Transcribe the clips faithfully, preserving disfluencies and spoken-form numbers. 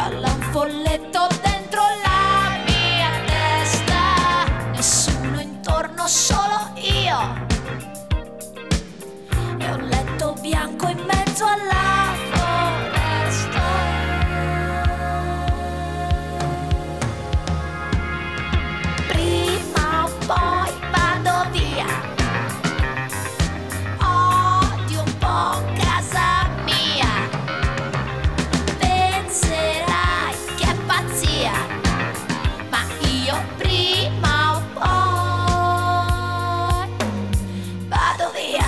balla un folletto dentro la mia testa, nessuno intorno, solo io e un letto bianco in mezzo alla foresta. Prima o poi vado via, odio un po' casa mia, penserai che è pazzia, ma io prima o poi vado via.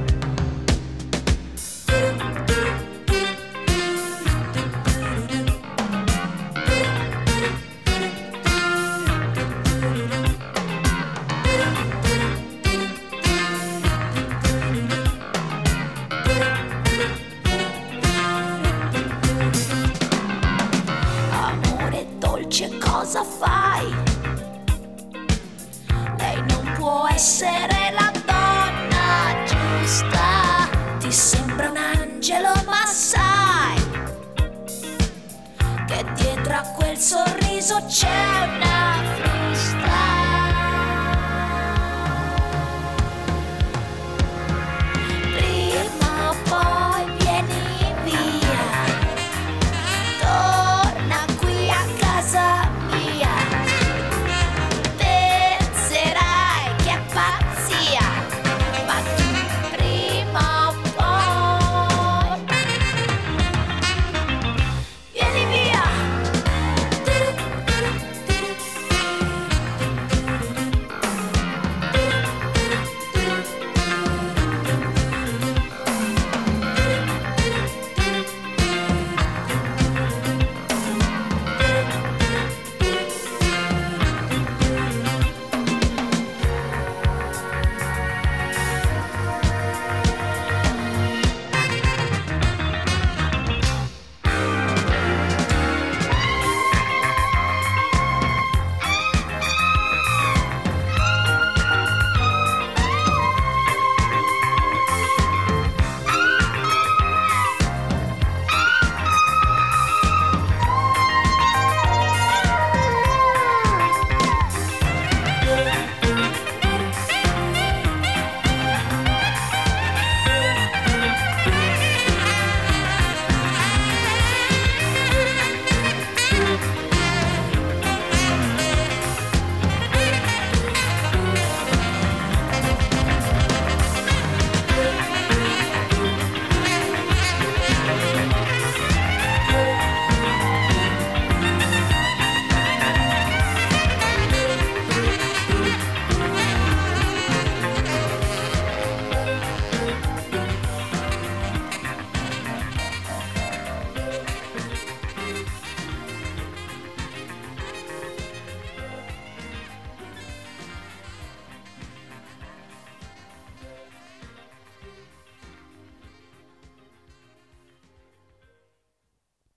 Amore dolce, cosa fai? Lei non può essere la donna giusta, ti sembra un angelo, ma sai che dietro a quel sorriso c'è una frusta.